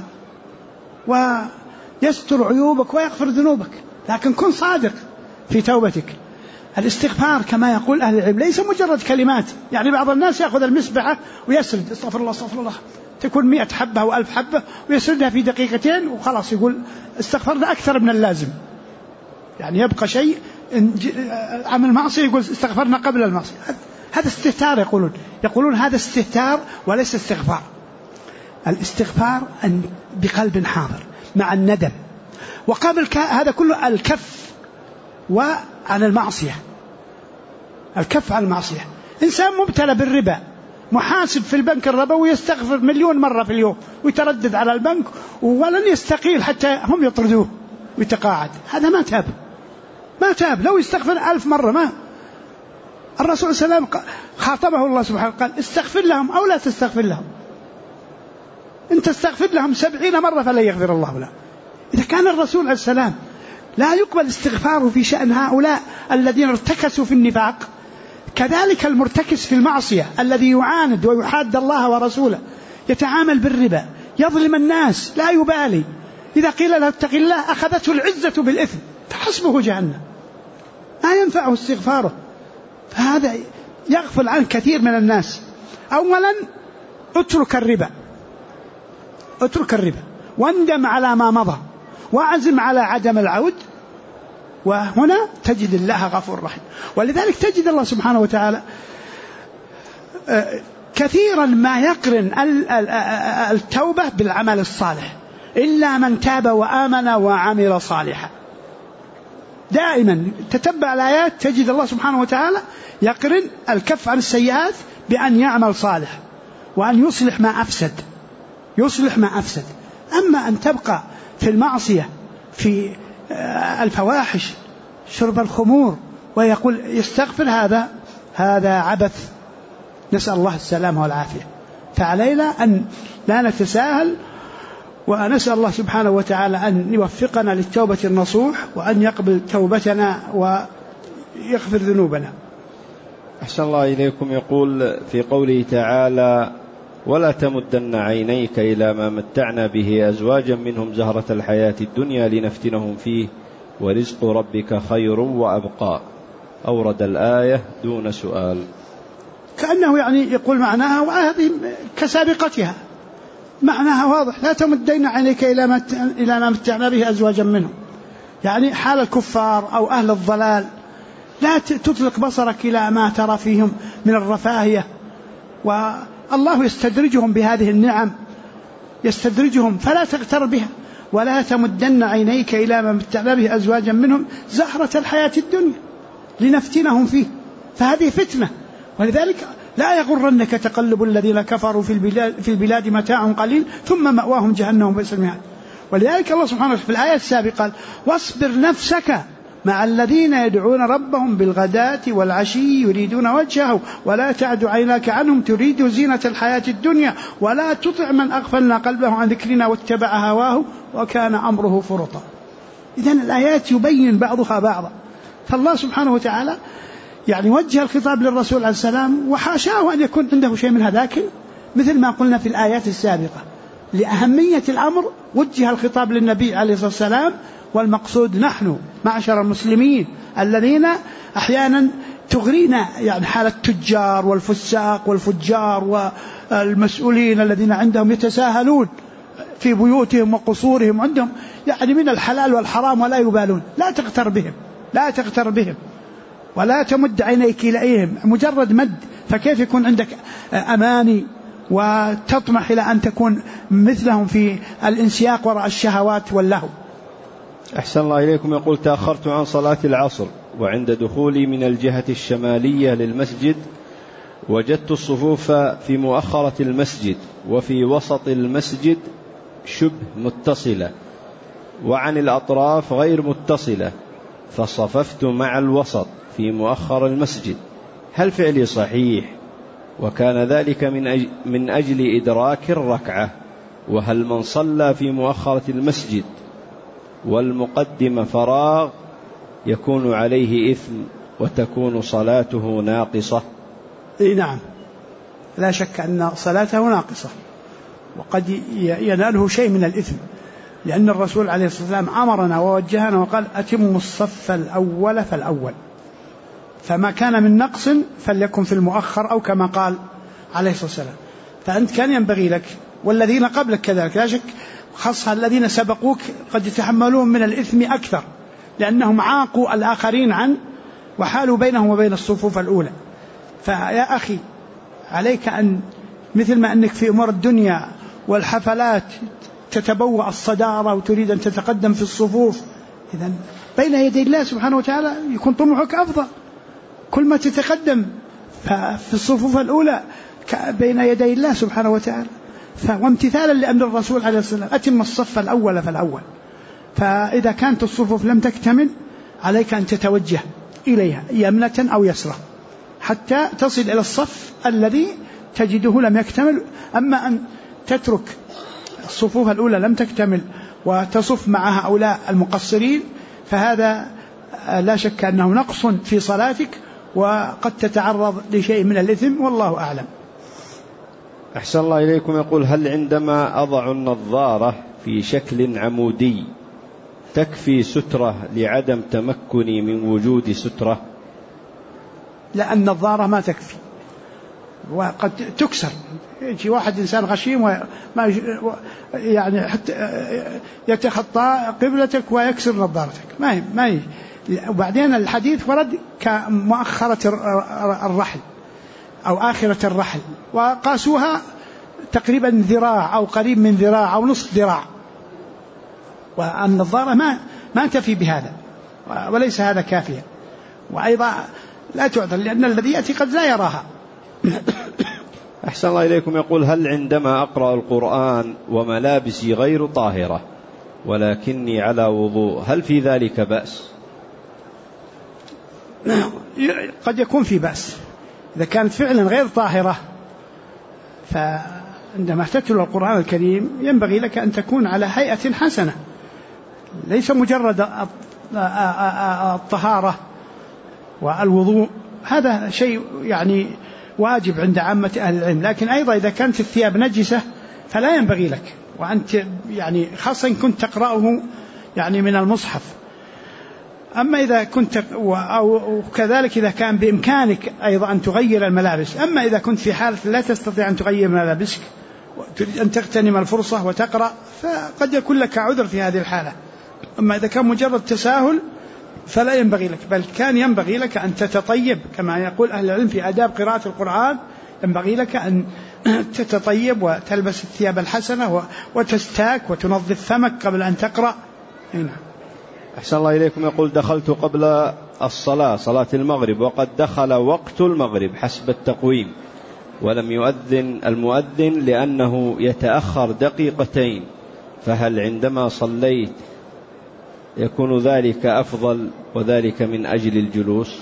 Speaker 1: ويستر عيوبك ويغفر ذنوبك، لكن كن صادق في توبتك. الاستغفار كما يقول أهل العلم ليس مجرد كلمات. يعني بعض الناس يأخذ المسبحة ويسرد استغفر الله استغفر الله، تكون 100 حبة أو 1000 حبة ويسردها في دقيقتين وخلاص يقول استغفرنا أكثر من اللازم. يعني يبقى شيء عمل معصية يقول استغفرنا قبل المعصية. هذا استهتار، يقولون هذا استهتار وليس استغفار. الاستغفار أن بقلب حاضر مع الندم، وقبل هذا كله الكف وعن المعصية. الكف عن المعصية. إنسان مبتلى بالربا محاسب في البنك الربوي يستغفر 1,000,000 مرة في اليوم ويتردد على البنك ولن يستقيل حتى هم يطردوه ويتقاعد، هذا ما تاب. لو يستغفر 1000 مرة ما. الرسول صلى الله عليه وسلم خاطبه الله سبحانه قال استغفر لهم أو لا تستغفر لهم، إن تستغفر لهم 70 مرة فلا يغفر الله له. إذا كان الرسول عليه السلام لا يقبل استغفاره في شأن هؤلاء الذين ارتكسوا في النفاق، كذلك المرتكس في المعصية الذي يعاند ويحاد الله ورسوله، يتعامل بالربا، يظلم الناس، لا يبالي، إذا قيل له اتق الله أخذته العزة بالإثم فحسبه جهنم، لا ينفعه استغفاره. فهذا يغفل عن كثير من الناس. أولا اترك الربا واندم على ما مضى وعزم على عدم العود، وهنا تجد الله غفور رحيم. ولذلك تجد الله سبحانه وتعالى كثيرا ما يقرن التوبة بالعمل الصالح، إلا من تاب وآمن وعمل صالحا. دائما تتبع الآيات تجد الله سبحانه وتعالى يقرن الكف عن السيئات بأن يعمل صالح وأن يصلح ما أفسد. أما أن تبقى في المعصية في الفواحش شرب الخمور ويقول يستغفر، هذا عبث، نسأل الله السلامة والعافية. فعلينا أن لا نتساهل، ونسأل الله سبحانه وتعالى أن يوفقنا للتوبة النصوح وأن يقبل توبتنا ويغفر ذنوبنا.
Speaker 2: أحسن الله إليكم. يقول في قوله تعالى ولا تمدن عينيك إلى ما متعنا به أزواجا منهم زهرة الحياة الدنيا لنفتنهم فيه ورزق ربك خير وأبقى، أورد الآية دون سؤال.
Speaker 1: كأنه يعني يقول معناها وهذه كسابقتها، معناها واضح، لا تمدن عينيك إلى ما متعنا به أزواجا منهم، يعني حال الكفار أو أهل الضلال، لا تطلق بصرك إلى ما ترى فيهم من الرفاهية، والله يستدرجهم بهذه النعم، يستدرجهم فلا تغتر بها. ولا تمدن عينيك إلى ما متعنا به أزواجا منهم زهرة الحياة الدنيا لنفتنهم فيه، فهذه فتنة. ولذلك لا يغرنك تقلب الذين كفروا في البلاد متاع قليل ثم مأواهم جهنم وبئس المهاد. ولذلك الله سبحانه وتعالى في الآية السابقة واصبر نفسك مع الذين يدعون ربهم بالغداة والعشي يريدون وجهه ولا تعد عيناك عنهم تريد زينة الحياة الدنيا ولا تطع من أغفلنا قلبه عن ذكرنا واتبع هواه وكان أمره فرطا. إذن الآيات يبين بعضها بعضا. فالله سبحانه وتعالى يعني وجه الخطاب للرسول عليه السلام، وحاشاه أن يكون عنده شيء من هذا، لكن مثل ما قلنا في الآيات السابقة لأهمية الأمر وجه الخطاب للنبي عليه الصلاة والسلام. والمقصود نحن معشر المسلمين الذين أحيانا تغرينا يعني حال التجار والفساق والفجار والمسؤولين الذين عندهم يتساهلون في بيوتهم وقصورهم، عندهم يعني من الحلال والحرام ولا يبالون. لا تغتر بهم ولا تمد عينيك إليهم مجرد مد، فكيف يكون عندك أماني وتطمح إلى أن تكون مثلهم في الانسياق وراء الشهوات واللهو.
Speaker 2: أحسن الله إليكم. يقول تأخرت عن صلاة العصر، وعند دخولي من الجهة الشمالية للمسجد وجدت الصفوف في مؤخرة المسجد وفي وسط المسجد شبه متصلة وعن الأطراف غير متصلة، فصففت مع الوسط في مؤخر المسجد، هل فعلي صحيح وكان ذلك من أجل إدراك الركعة. وهل من صلى في مؤخرة المسجد والمقدم فراغ يكون عليه إثم وتكون صلاته ناقصة؟
Speaker 1: نعم، لا شك أن صلاته ناقصة، وقد يناله شيء من الإثم، لأن الرسول عليه الصلاة والسلام أمرنا ووجهنا وقال أتموا الصف الأول فالأول، فما كان من نقص فليكن في المؤخر، أو كما قال عليه الصلاة والسلام. فأنت كان ينبغي لك والذين قبلك كذلك، لا شك، خاصة الذين سبقوك قد يتحملون من الإثم أكثر، لأنهم عاقوا الآخرين عن وحالوا بينهم وبين الصفوف الأولى. فيا أخي عليك أن مثل ما أنك في أمور الدنيا والحفلات تتبوأ الصدارة وتريد أن تتقدم في الصفوف، إذن بين يدي الله سبحانه وتعالى يكون طموحك أفضل. كل ما تتقدم في الصفوف الأولى بين يدي الله سبحانه وتعالى، وامتثالا لأمر الرسول عليه الصلاة والسلام أتم الصف الأول فالأول. فإذا كانت الصفوف لم تكتمل عليك أن تتوجه إليها يمنة أو يسرى حتى تصل إلى الصف الذي تجده لم يكتمل. أما أن تترك الصفوف الأولى لم تكتمل وتصف مع هؤلاء المقصرين فهذا لا شك أنه نقص في صلاتك، وقد تتعرض لشيء من الإثم، والله أعلم.
Speaker 2: أحسن الله إليكم. يقول: هل عندما أضع النظارة في شكل عمودي تكفي سترة لعدم تمكني من وجود سترة؟
Speaker 1: لا، النظارة ما تكفي، وقد تكسر. يجي واحد إنسان غشيم وما يعني حتى يتخطى قبلتك ويكسر نظارتك، ما هي. وبعدين الحديث ورد كمؤخرة الرحل أو آخرة الرحل، وقاسوها تقريبا ذراع أو قريب من ذراع أو نصف ذراع، والنظارة ما تفي بهذا، وليس هذا كافيا. وأيضا لا تعذر لأن الذي يأتي قد لا يراها.
Speaker 2: أحسن الله إليكم. يقول: هل عندما أقرأ القرآن وملابسي غير طاهرة ولكني على وضوء هل في ذلك بأس؟
Speaker 1: قد يكون في بأس إذا كانت فعلا غير طاهرة. فعندما تتلو القرآن الكريم ينبغي لك أن تكون على هيئة حسنة، ليس مجرد الطهارة والوضوء، هذا شيء يعني واجب عند عامة أهل العلم. لكن أيضا إذا كانت الثياب نجسة فلا ينبغي لك، وأنت يعني خاصة إن كنت تقرأه يعني من المصحف. أما إذا كنت أو كذلك إذا كان بإمكانك أيضا أن تغير الملابس. أما إذا كنت في حالة لا تستطيع أن تغير ملابسك وتريد أن تغتنم الفرصة وتقرأ فقد يكون لك عذر في هذه الحالة. أما إذا كان مجرد تساهل فلا ينبغي لك، بل كان ينبغي لك أن تتطيب كما يقول أهل العلم في آداب قراءة القرآن، ينبغي لك أن تتطيب وتلبس الثياب الحسنة وتستاك وتنظف فمك قبل أن تقرأ. هنا.
Speaker 2: أحسن الله إليكم. يقول: دخلت قبل الصلاة صلاة المغرب وقد دخل وقت المغرب حسب التقويم ولم يؤذن المؤذن لأنه يتأخر دقيقتين، فهل عندما صليت يكون ذلك أفضل وذلك من أجل الجلوس؟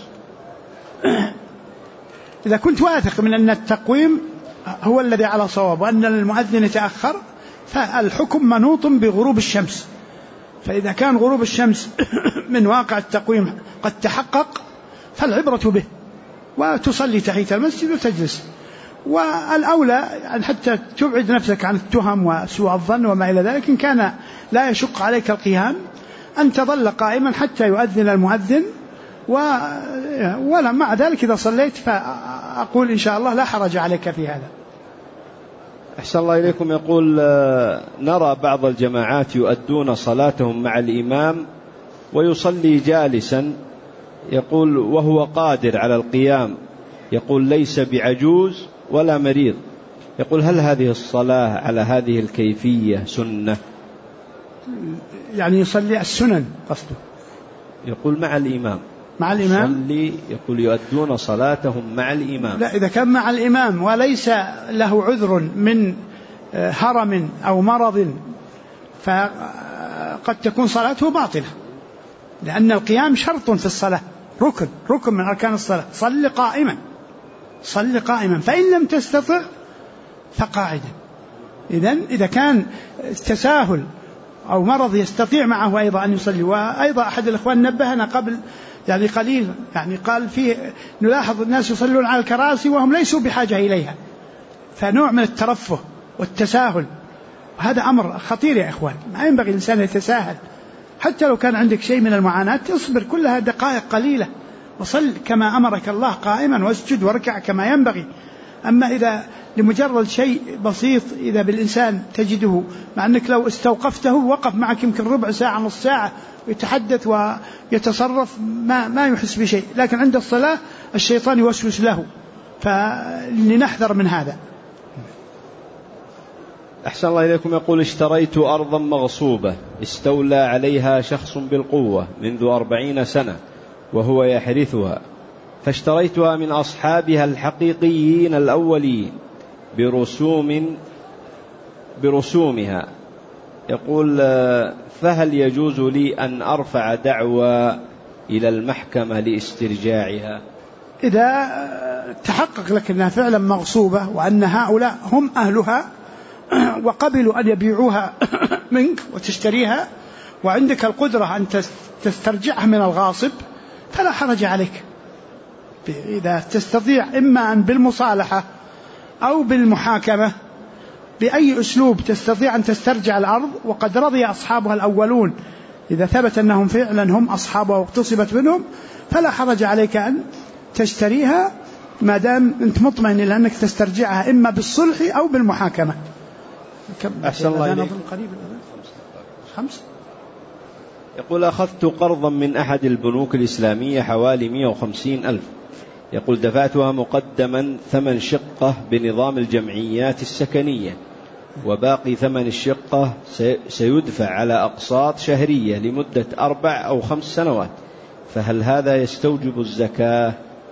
Speaker 1: إذا كنت واثق من أن التقويم هو الذي على صواب وأن المؤذن يتأخر فالحكم منوط بغروب الشمس. فإذا كان غروب الشمس من واقع التقويم قد تحقق فالعبرة به، وتصلي تحية المسجد وتجلس. والأولى أن حتى تبعد نفسك عن التهم وسوء الظن وما إلى ذلك، إن كان لا يشق عليك القيام أن تظل قائما حتى يؤذن المؤذن. ولا مع ذلك إذا صليت فأقول إن شاء الله لا حرج عليك في هذا.
Speaker 2: أحسن الله إليكم. يقول: نرى بعض الجماعات يؤدون صلاتهم مع الإمام ويصلي جالسا، يقول وهو قادر على القيام، يقول ليس بعجوز ولا مريض، يقول هل هذه الصلاة على هذه الكيفية سنة؟
Speaker 1: يعني يصلي السنن قصده.
Speaker 2: يقول مع الإمام
Speaker 1: يصلي،
Speaker 2: يقول يؤدون صلاتهم مع الإمام.
Speaker 1: لا، إذا كان مع الإمام وليس له عذر من هرم أو مرض فقد تكون صلاته باطلة، لأن القيام شرط في الصلاة، ركن من أركان الصلاة. صل قائما، فإن لم تستطع فقاعدا. إذا كان تساهل أو مرض يستطيع معه أيضا أن يصلي. وأيضا أحد الإخوان نبهنا قبل قليل قال فيه نلاحظ الناس يصلون على الكراسي وهم ليسوا بحاجة إليها، فنوع من الترفه والتساهل، وهذا أمر خطير يا إخوان. ما ينبغي الإنسان يتساهل، حتى لو كان عندك شيء من المعاناة اصبر كلها دقائق قليلة وصل كما أمرك الله قائما، واسجد واركع كما ينبغي. أما إذا لمجرد شيء بسيط إذا بالإنسان تجده مع أنك لو استوقفته وقف معك يمكن ربع ساعة نص ساعة يتحدث ويتصرف ما يحس بشيء، لكن عند الصلاة الشيطان يوسوس له، فلنحذر من هذا.
Speaker 2: أحسن الله إليكم. يقول اشتريت أرضا مغصوبة استولى عليها شخص بالقوة منذ 40 سنة وهو يحرثها، فاشتريتها من أصحابها الحقيقيين الأولين برسومها. يقول فهل يجوز لي أن أرفع دعوى إلى المحكمة لاسترجاعها؟
Speaker 1: إذا تحقق لك أنها فعلا مغصوبة وأن هؤلاء هم أهلها وقبلوا أن يبيعوها منك وتشتريها وعندك القدرة أن تسترجعها من الغاصب فلا حرج عليك. إذا تستطيع إما أن بالمصالحة أو بالمحاكمة بأي أسلوب تستطيع أن تسترجع الأرض وقد رضي أصحابها الأولون، إذا ثبت أنهم فعلا هم أصحابها واغتصبت منهم فلا حرج عليك أن تشتريها ما دام أنت مطمئن إلى أنك تسترجعها إما بالصلح أو بالمحاكمة.
Speaker 2: أحسن الله إليك.
Speaker 1: خمس.
Speaker 2: يقول أخذت قرضا من أحد البنوك الإسلامية حوالي 150,000. يقول دفعتها مقدما ثمن شقة بنظام الجمعيات السكنية، وباقي ثمن الشقة سيدفع على أقساط شهرية لمدة 4 أو 5 سنوات، فهل هذا يستوجب الزكاة؟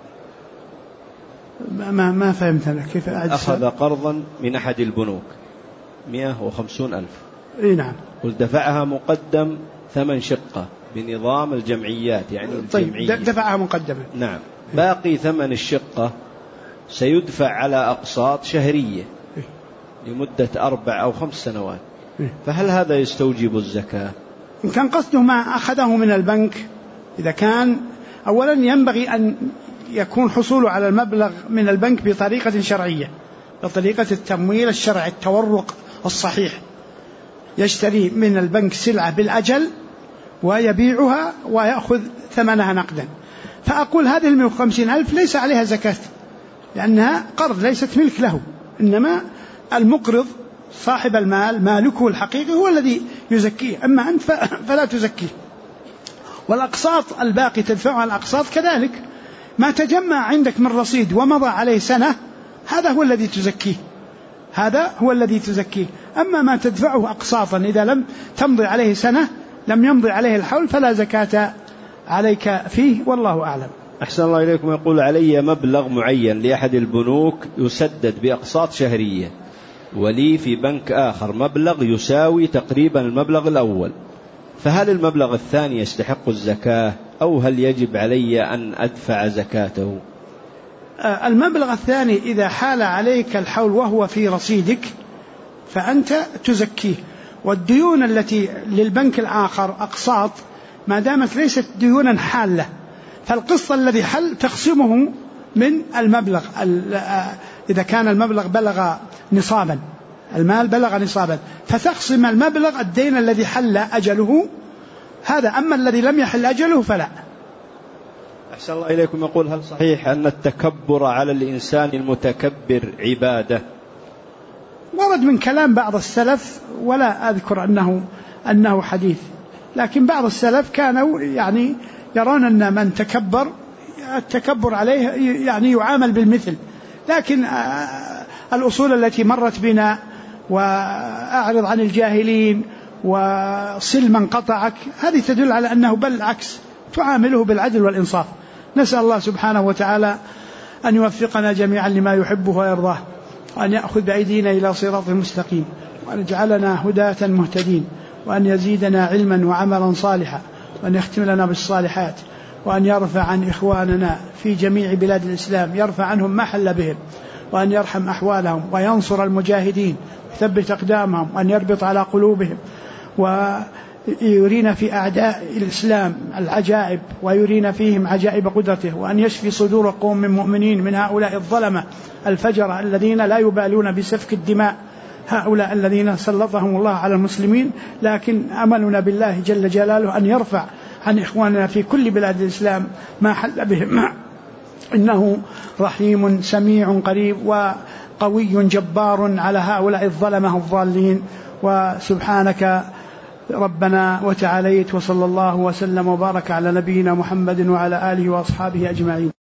Speaker 1: ما فهمت أنا كيف
Speaker 2: أخذ قرضا من أحد البنوك 150,000.
Speaker 1: نعم.
Speaker 2: قل دفعها مقدم ثمن شقة بنظام الجمعيات يعني
Speaker 1: طيب دفعها مقدما.
Speaker 2: نعم. باقي ثمن الشقة سيدفع على أقساط شهرية لمدة 4 أو 5 سنوات، فهل هذا يستوجب الزكاة؟
Speaker 1: إن كان قصده ما أخذه من البنك، إذا كان أولا ينبغي أن يكون حصوله على المبلغ من البنك بطريقة شرعية، بطريقة التمويل الشرعي التورق الصحيح، يشتري من البنك سلعة بالأجل ويبيعها ويأخذ ثمنها نقدا. فأقول هذه 150,000 ليس عليها زكاة لأنها قرض ليست ملك له، إنما المقرض صاحب المال مالكه الحقيقي هو الذي يزكيه، أما أنت فلا تزكيه. والأقساط الباقي تدفعها الأقساط كذلك، ما تجمع عندك من رصيد ومضى عليه سنة هذا هو الذي تزكيه، هذا هو الذي تزكيه. أما ما تدفعه أقساطا إذا لم تمضي عليه سنة لم يمضي عليه الحول فلا زكاة عليك فيه، والله أعلم.
Speaker 2: أحسن الله إليكم. يقول علي مبلغ معين لأحد البنوك يسدد بأقساط شهرية، ولي في بنك آخر مبلغ يساوي تقريبا المبلغ الأول، فهل المبلغ الثاني يستحق الزكاة أو هل يجب علي أن أدفع زكاته؟
Speaker 1: المبلغ الثاني إذا حال عليك الحول وهو في رصيدك فأنت تزكيه، والديون التي للبنك الآخر أقساط ما دامت ليست ديونا حالة فالقسط الذي حل تقسمه من المبلغ. إذا كان المبلغ بلغ نصابا، المال بلغ نصابا، فتقسم المبلغ الدين الذي حل أجله هذا، أما الذي لم يحل أجله فلا.
Speaker 2: أحسن الله إليكم. يقول هل صحيح أن التكبر على الإنسان المتكبر عبادة؟
Speaker 1: ورد من كلام بعض السلف ولا أذكر أنه حديث، لكن بعض السلف كانوا يعني يرون أن من تكبر التكبر عليه يعني يعامل بالمثل، لكن الأصول التي مرت بنا وأعرض عن الجاهلين وصل من قطعك هذه تدل على أنه بل العكس تعامله بالعدل والإنصاف. نسأل الله سبحانه وتعالى أن يوفقنا جميعا لما يحبه ويرضاه، وأن يأخذ بأيدينا إلى صراط مستقيم، وأن يجعلنا هداة مهتدين، وأن يزيدنا علما وعملا صالحا، وأن يختم لنا بالصالحات، وأن يرفع عن إخواننا في جميع بلاد الإسلام، يرفع عنهم ما حل بهم، وأن يرحم أحوالهم، وينصر المجاهدين، يثبت أقدامهم، وأن يربط على قلوبهم، ويرينا في أعداء الإسلام العجائب، ويرينا فيهم عجائب قدرته، وأن يشفي صدور قوم من مؤمنين من هؤلاء الظلمة الفجرة الذين لا يبالون بسفك الدماء، هؤلاء الذين سلطهم الله على المسلمين. لكن أملنا بالله جل جلاله أن يرفع عن إخواننا في كل بلاد الإسلام ما حل بهم، إنه رحيم سميع قريب وقوي جبار على هؤلاء الظلمة الضالين. وسبحانك ربنا وتعاليت، وصلى الله وسلم وبارك على نبينا محمد وعلى آله وأصحابه أجمعين.